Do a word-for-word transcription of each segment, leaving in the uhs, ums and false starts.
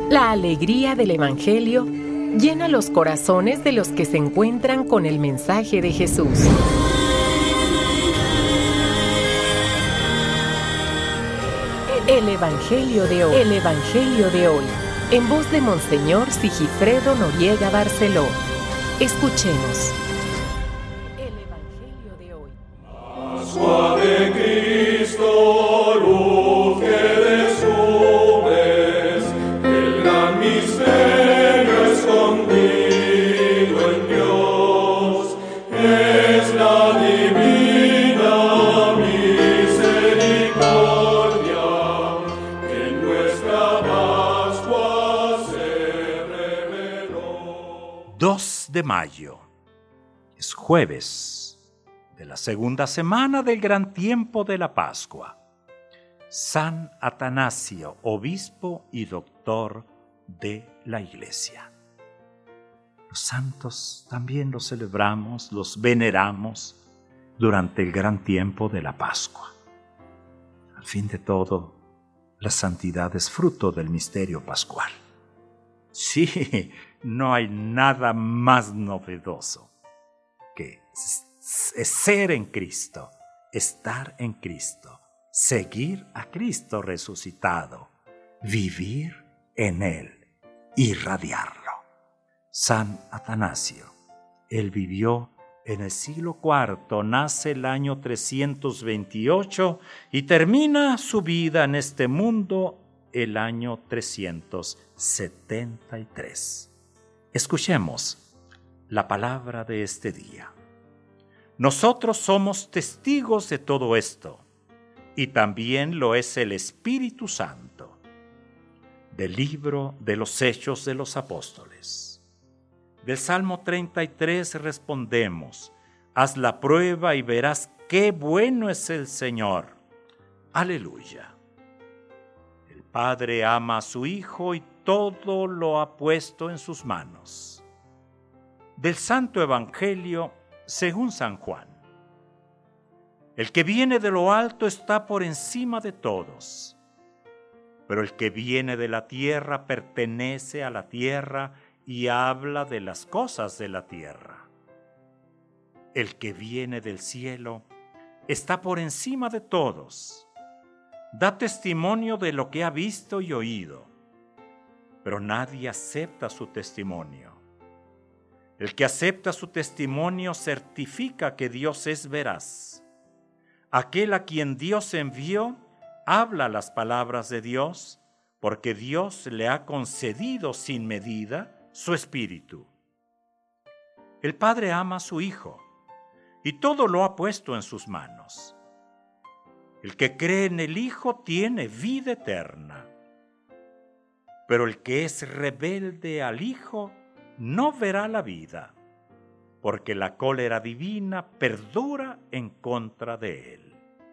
La alegría del Evangelio llena los corazones de los que se encuentran con el mensaje de Jesús. El Evangelio de hoy. El Evangelio de hoy. En voz de Monseñor Sigifredo Noriega Barceló. Escuchemos. El Evangelio de hoy. Pascua de Cristo, luz que descubres, el gran misterio escondido en Dios, es la divina misericordia que en nuestra Pascua se reveló. dos de mayo. Es jueves de la segunda semana del gran tiempo de la Pascua. San Atanasio, obispo y doctor de la Iglesia. Los santos también los celebramos, los veneramos durante el gran tiempo de la Pascua. Al fin de todo, la santidad es fruto del misterio pascual. Sí, no hay nada más novedoso que ser en Cristo, estar en Cristo, seguir a Cristo resucitado, vivir en Él, irradiarlo. San Atanasio, él vivió en el siglo cuarto, nace el año trescientos veintiocho y termina su vida en este mundo el año trescientos setenta y tres. Escuchemos la palabra de este día. Nosotros somos testigos de todo esto, y también lo es el Espíritu Santo. Del libro de los Hechos de los Apóstoles. Del Salmo treinta y tres respondemos: haz la prueba y verás qué bueno es el Señor. Aleluya. El Padre ama a su Hijo y todo lo ha puesto en sus manos. Del Santo Evangelio según San Juan. El que viene de lo alto está por encima de todos, pero el que viene de la tierra pertenece a la tierra y habla de las cosas de la tierra. El que viene del cielo está por encima de todos, da testimonio de lo que ha visto y oído, pero nadie acepta su testimonio. El que acepta su testimonio certifica que Dios es veraz. Aquel a quien Dios envió habla las palabras de Dios, porque Dios le ha concedido sin medida su Espíritu. El Padre ama a su Hijo, y todo lo ha puesto en sus manos. El que cree en el Hijo tiene vida eterna, pero el que es rebelde al Hijo no verá la vida, porque la cólera divina perdura en contra de él.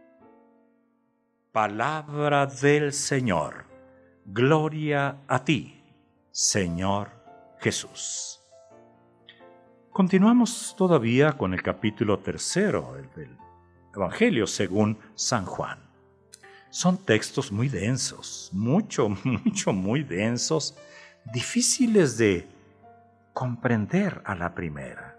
Palabra del Señor. Gloria a ti, Señor Jesús. Continuamos todavía con el capítulo tercero del Evangelio según San Juan. Son textos muy densos, mucho, mucho, muy densos, difíciles de comprender a la primera.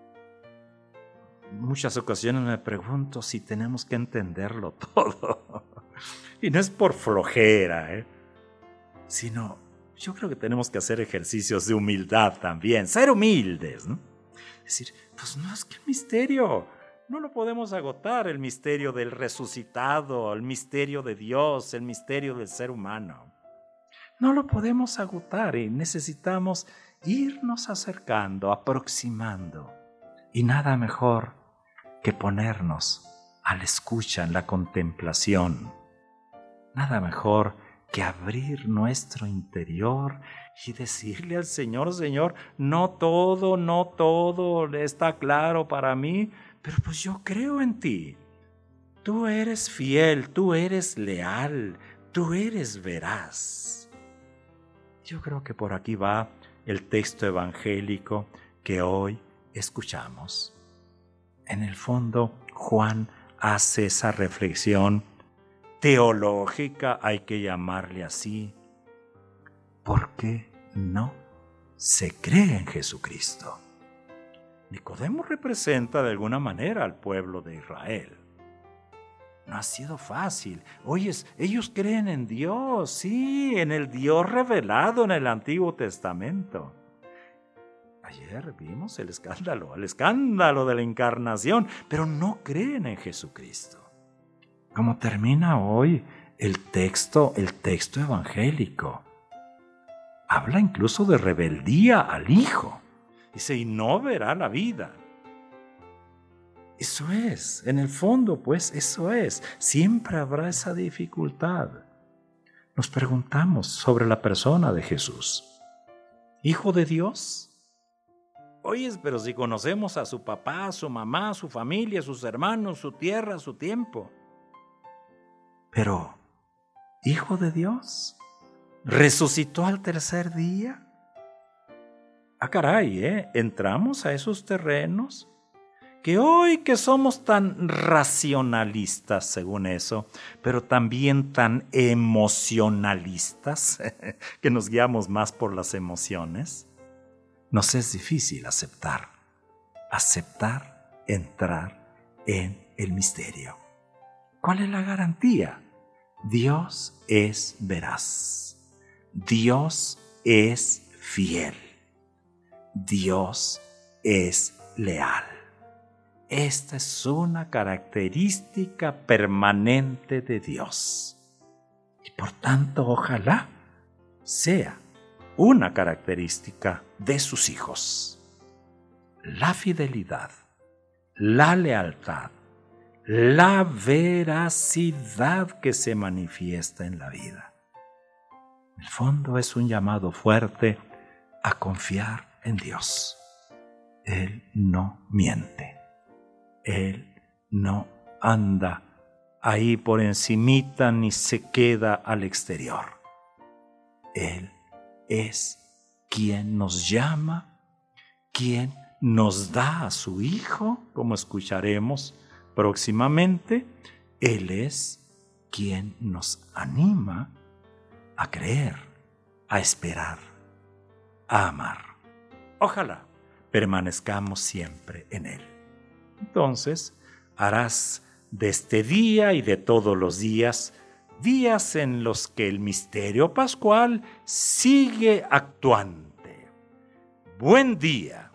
En muchas ocasiones me pregunto si tenemos que entenderlo todo. Y no es por flojera, ¿eh? Sino yo creo que tenemos que hacer ejercicios de humildad también, ser humildes, ¿no? Es decir, pues no es que el misterio, no lo podemos agotar, el misterio del resucitado, el misterio de Dios, el misterio del ser humano. No lo podemos agotar y necesitamos irnos acercando, aproximando. Y nada mejor que ponernos a la escucha, en la contemplación. Nada mejor que abrir nuestro interior y decirle al Señor: Señor, no todo, no todo está claro para mí, pero pues yo creo en ti. Tú eres fiel, tú eres leal, tú eres veraz. Yo creo que por aquí va el texto evangélico que hoy escuchamos. En el fondo, Juan hace esa reflexión teológica, hay que llamarle así, porque no se cree en Jesucristo. Nicodemo representa de alguna manera al pueblo de Israel. No ha sido fácil. Oyes, ellos creen en Dios, sí, en el Dios revelado en el Antiguo Testamento. Ayer vimos el escándalo, el escándalo de la encarnación, pero no creen en Jesucristo. ¿Cómo termina hoy el texto, el texto evangélico? Habla incluso de rebeldía al Hijo. Dice, y no verá la vida. Eso es, en el fondo, pues, eso es. Siempre habrá esa dificultad. Nos preguntamos sobre la persona de Jesús. ¿Hijo de Dios? Oyes, pero si conocemos a su papá, a su mamá, a su familia, a sus hermanos, su tierra, su tiempo. Pero, ¿hijo de Dios? ¿Resucitó al tercer día? Ah, caray, ¿eh? Entramos a esos terrenos que hoy que somos tan racionalistas, según eso, pero también tan emocionalistas, que nos guiamos más por las emociones, nos es difícil aceptar, aceptar entrar en el misterio. ¿Cuál es la garantía? Dios es veraz, Dios es fiel, Dios es leal. Esta es una característica permanente de Dios. Y por tanto, ojalá sea una característica de sus hijos. La fidelidad, la lealtad, la veracidad que se manifiesta en la vida. En el fondo es un llamado fuerte a confiar en Dios. Él no miente. Él no anda ahí por encimita ni se queda al exterior. Él es quien nos llama, quien nos da a su Hijo, como escucharemos próximamente. Él es quien nos anima a creer, a esperar, a amar. Ojalá permanezcamos siempre en Él. Entonces, harás de este día y de todos los días, días en los que el misterio pascual sigue actuante. Buen día.